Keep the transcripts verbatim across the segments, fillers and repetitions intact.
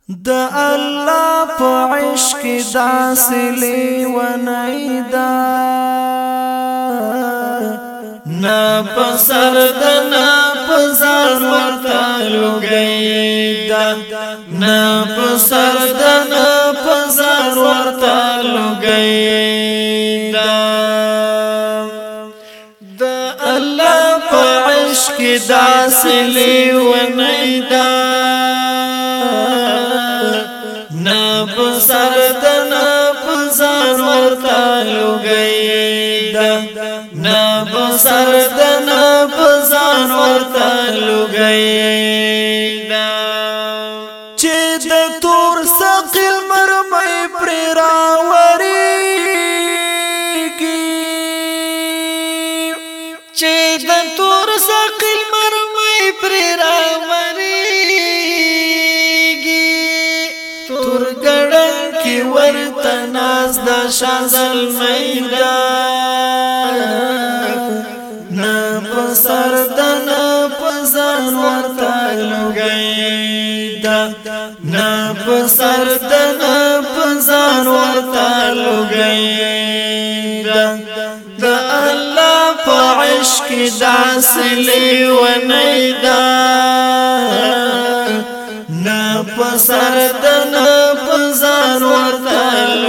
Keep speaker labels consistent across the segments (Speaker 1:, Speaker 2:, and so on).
Speaker 1: د الله په عشق داسې لیونی دا
Speaker 2: نا پسر د نا پزار ورته لګی دا نا پسر د نا پزار ورته لګی دا د الله په عشق داسې لیونی دا نا پسر د نا پزار ورته لګی دا نا پسر د نا پزار ورته لګی دا
Speaker 1: چې د تور ثقل مرمۍ پر راوریږي
Speaker 2: چې د تور ثقل مرمۍ پر راوریږي تور ګړن کې ورته ناز د شازل میدان نا پسر د نا پزان ورته لګی دا نا پسر د نا پزان ورته لګی دا د الله په عشق داسې لیونی دا نا پسر د نا پزان ورته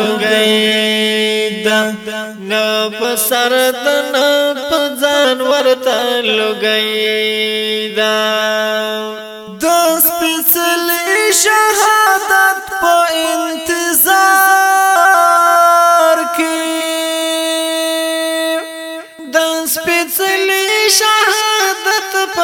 Speaker 2: لګی دا نا پسر د نا پزان ورته لګی دا
Speaker 1: د سپېڅلي شهادت په انتظار کې
Speaker 2: د سپېڅلي شهادت په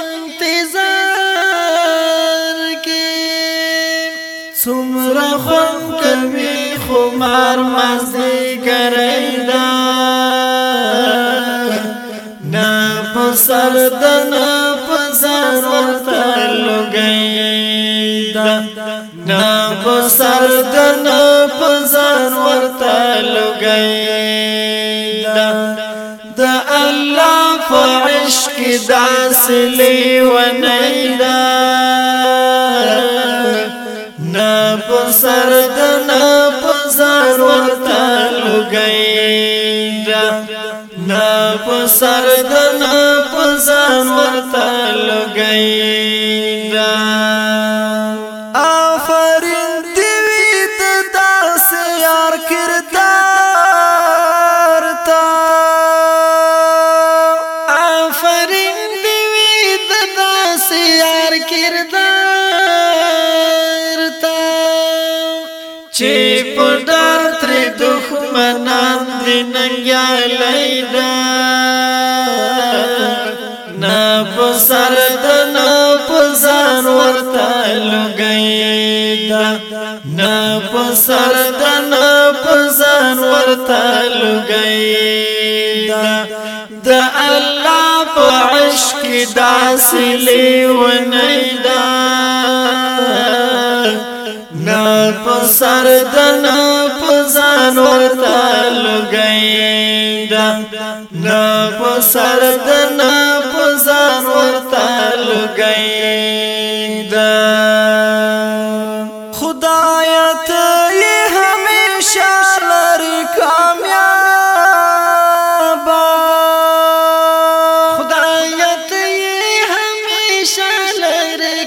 Speaker 2: انتظار کې څومره خوند کوي خمار مازدیګری دا نا پسر د نا پزار ورته لګی دا نا پسر د نا پزار ورته لګی دا د الله په عشق داسې لیونی دا نا پسر د نا پزار ورته لګی دا نا پسر د نا پزار ورته لګی دا
Speaker 1: آفرین دیوی د داسې یار کردار تا
Speaker 2: آفرین دیوی د داسې یار کردار تا چې په ډار ترې دښمنان دې ننګیالی دا نا پسر د نا پزان ورته لګی دا نا پسر د نا پزان ورته لګی دا د الله په عشق داسې لیونی دا نا پسر د نا پزان ورته لګی دا نا پسر د نا پزان ورته لګی دا
Speaker 1: خدایا ته یې همیشه لرې کامیابه
Speaker 2: خدایا ته یې همیشه لرې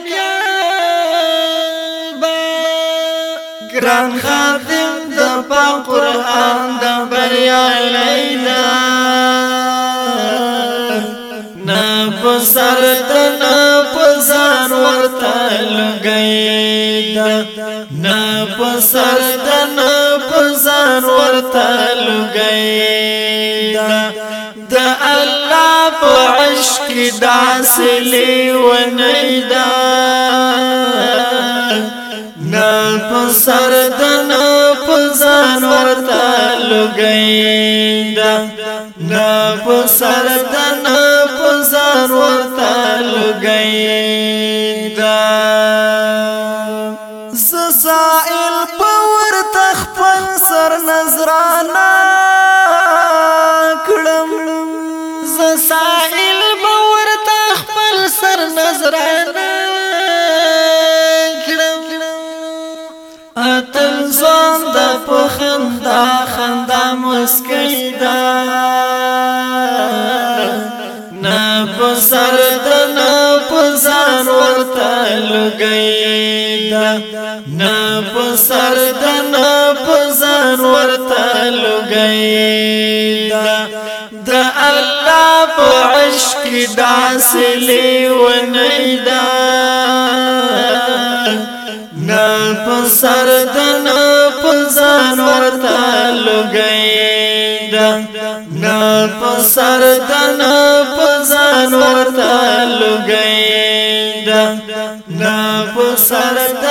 Speaker 2: کامیابه ګران خادم د پاک قرآن د بریالی دا نا پسر د نا پزان ورته لګی دا نا پسر د نا پزان ورته لګی دا د الله په عشق داسې لیونی دا نا پسر د نا پزان ورته لګی دا نا پسر د نا پزان ورته لګی دا
Speaker 1: ز سائل په ورته خپل سر نظرانه کړم
Speaker 2: ز سائل په ورته خپل سر نظرانه کړم
Speaker 1: اتل ځوان د پخندا خندا مسکی دا
Speaker 2: نا پسر د نا پزان ورته لګی دا نا پسر د نا پزان ورته لګی دا د الله په عشق داسلی ونیدا نا پسر د نا پزان ورته لګی دا نا پسر د نا پزان ورته لګی دا نا پسر د